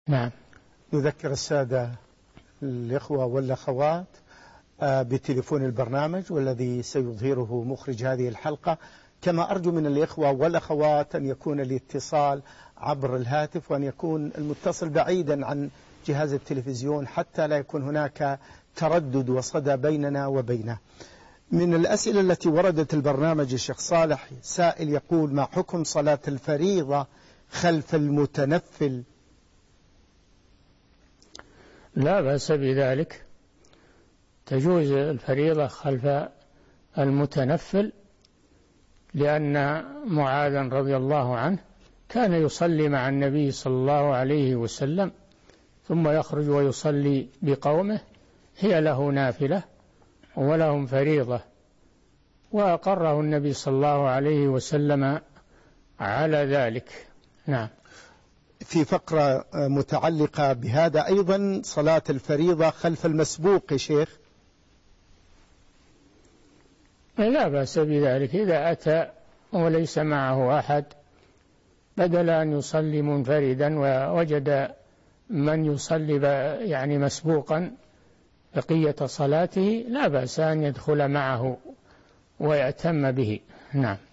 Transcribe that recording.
نعم. نذكر السادة الإخوة والأخوات بتليفون البرنامج والذي سيظهره مخرج هذه الحلقة، كما أرجو من الإخوة والأخوات أن يكون الاتصال عبر الهاتف، وأن يكون المتصل بعيدا عن جهاز التلفزيون حتى لا يكون هناك تردد وصدى بيننا وبينه. من الأسئلة التي وردت البرنامج الشيخ صالح، سائل يقول: ما حكم صلاة الفريضة خلف المتنفل؟ لا بأس بذلك، تجوز الفريضة خلف المتنفل، لأن معاذا رضي الله عنه كان يصلي مع النبي صلى الله عليه وسلم ثم يخرج ويصلي بقومه، هي له نافلة ولهم فريضة، وأقره النبي صلى الله عليه وسلم على ذلك. نعم. في فقرة متعلقة بهذا أيضا، صلاة الفريضة خلف المسبوق يا شيخ؟ لا بأس بذلك إذا أتى وليس معه أحد، بدل أن يصلي منفردا ووجد من يصلي يعني مسبوقا بقية صلاته، لا بأس أن يدخل معه ويأتم به. نعم.